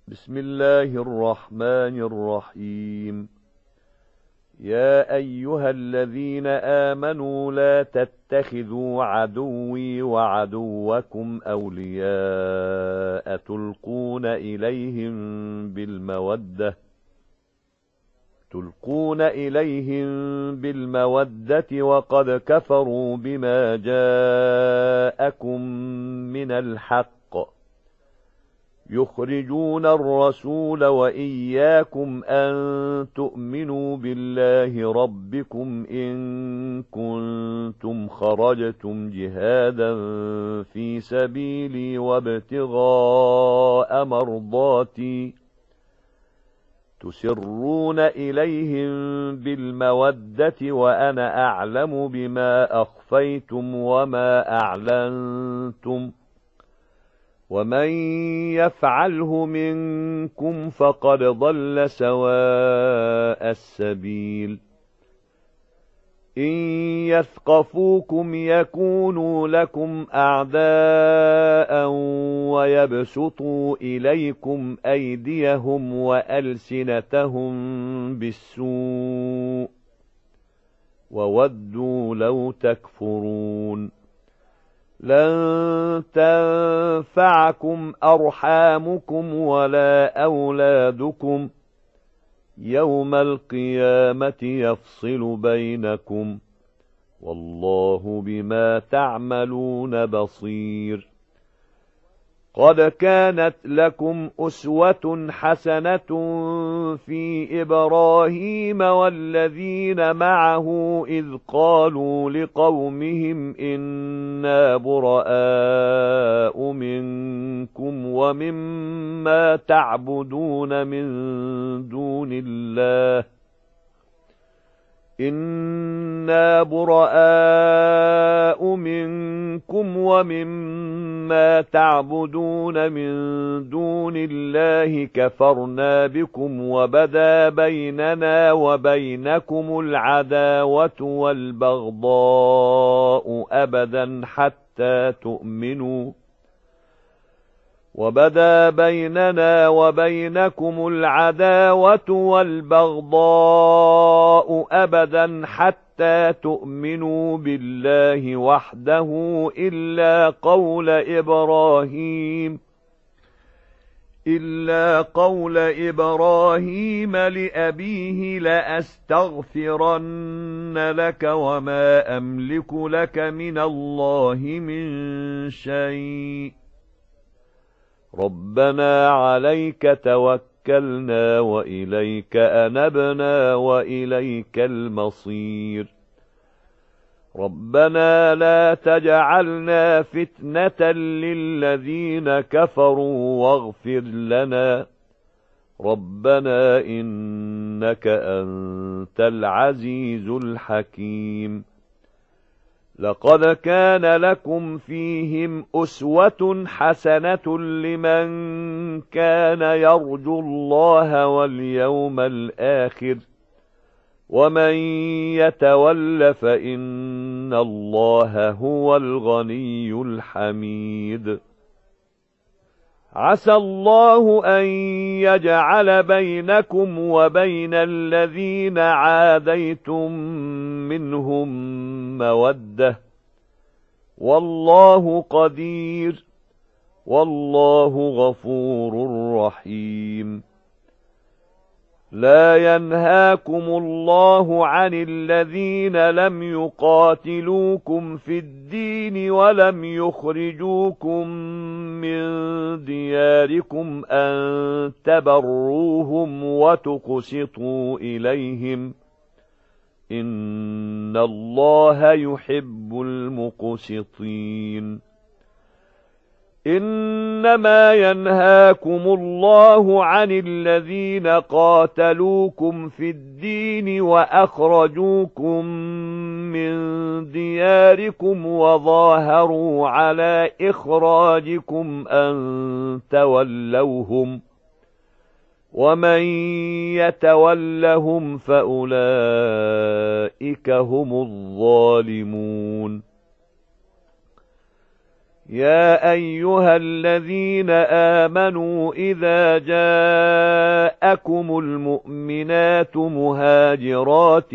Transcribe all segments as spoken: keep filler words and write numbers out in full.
بسم الله الرحمن الرحيم. يا أيها الذين آمنوا لا تتخذوا عدوي وعدوكم أولياء تلقون إليهم بالمودة تلقون إليهم بالمودة وقد كفروا بما جاءكم من الحق يخرجون الرسول وإياكم أن تؤمنوا بالله ربكم إن كنتم خرجتم جهادا في سبيلي وابتغاء مرضاتي تسرون إليهم بالمودة وأنا أعلم بما أخفيتم وما أعلنتم ومن يفعله منكم فقد ضل سواء السبيل. إن يثقفوكم يكونوا لكم أعداء ويبسطوا إليكم أيديهم وألسنتهم بالسوء وودوا لو تكفرون. لن تنفعكم أرحامكم ولا أولادكم يوم القيامة يفصل بينكم والله بما تعملون بصير. قد كانت لكم أسوة حسنة في إبراهيم والذين معه إذ قالوا لقومهم إنا براء منكم ومما تعبدون من دون الله إنا براء منكم ومما تعبدون من دون الله كفرنا بكم وبدا بيننا وبينكم العداوة والبغضاء أبدا حتى تؤمنوا وبدا بيننا وبينكم العداوة والبغضاء أبدا حتى تؤمنوا بالله وحده إلا قول إبراهيم إلا قول إبراهيم لأبيه لأستغفرن لك وما أملك لك من الله من شيء ربنا عليك توكلنا وإليك أنبنا وإليك المصير. ربنا لا تجعلنا فتنة للذين كفروا واغفر لنا ربنا إنك أنت العزيز الحكيم. لقد كان لكم فيهم أسوة حسنة لمن كان يرجو الله واليوم الآخر ومن يتول فإن الله هو الغني الحميد. عسى الله أن يجعل بينكم وبين الذين عاديتم منهم مودة والله قدير والله غفور رحيم. لا ينهاكم الله عن الذين لم يقاتلوكم في الدين ولم يخرجوكم من دياركم أن تبروهم وتقسطوا إليهم إن الله يحب المقسطين. إنما ينهاكم الله عن الذين قاتلوكم في الدين وأخرجوكم من دياركم وظاهروا على إخراجكم أن تولوهم ومن يتولهم فأولئك هم الظالمون. يا أيها الذين آمنوا إذا جاءكم المؤمنات مهاجرات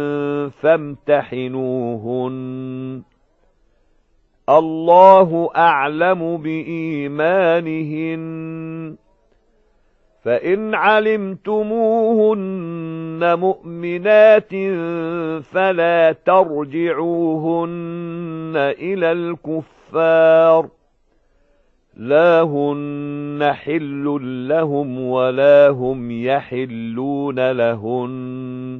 فامتحنوهن الله أعلم بإيمانهن فإن علمتموهن مؤمنات فلا ترجعوهن إلى الكفار لا هن حل لهم ولا هم يحلون لهن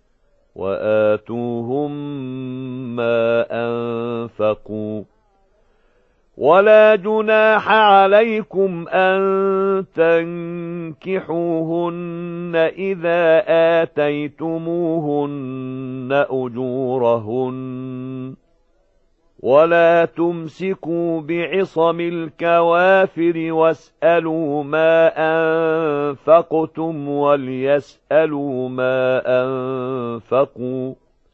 وآتوهم ما أنفقوا ولا جناح عليكم أن تنكحوهن إذا آتيتموهن أجورهن ولا تمسكوا بعصم الكوافر واسألوا ما أنفقتم وليسألوا ما أنفقوا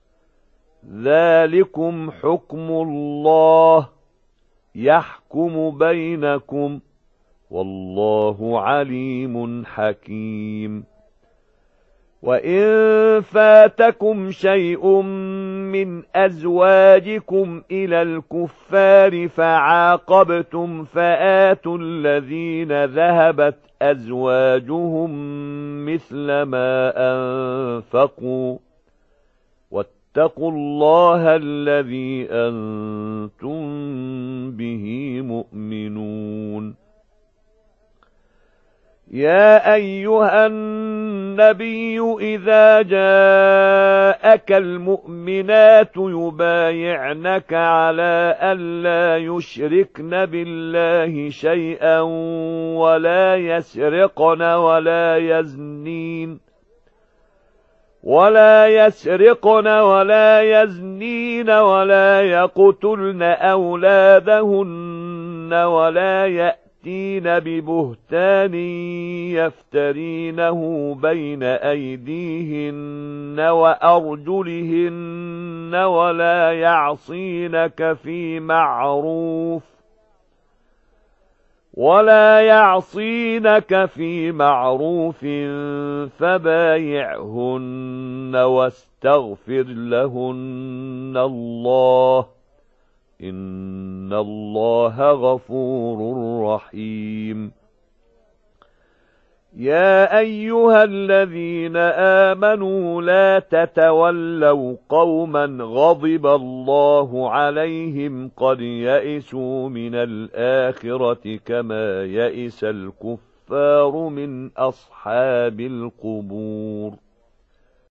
ذلكم حكم الله يحكم بينكم والله عليم حكيم وإن فاتكم شيء من أزواجكم إلى الكفار فعاقبتم فآتوا الذين ذهبت أزواجهم مثل ما أنفقوا واتقوا الله الذي أنتم به مؤمنون يا أيها النبي إذا جاءك المؤمنات يبايعنك على ألا يشركن بالله شيئا ولا يسرقن ولا يزنين ولا يسرقن ولا يزنين ولا يقتلن أولادهن ولا يأتين ببهتان يفترينه بين أيديهن وأرجلهن ولا يعصينك في معروف ولا يعصينك في معروف فبايعهن واستغفر لهن الله إن الله غفور رحيم يا أيها الذين آمنوا لا تتولوا قوما غضب الله عليهم قد يئسوا من الآخرة كما يئس الكفار من أصحاب القبور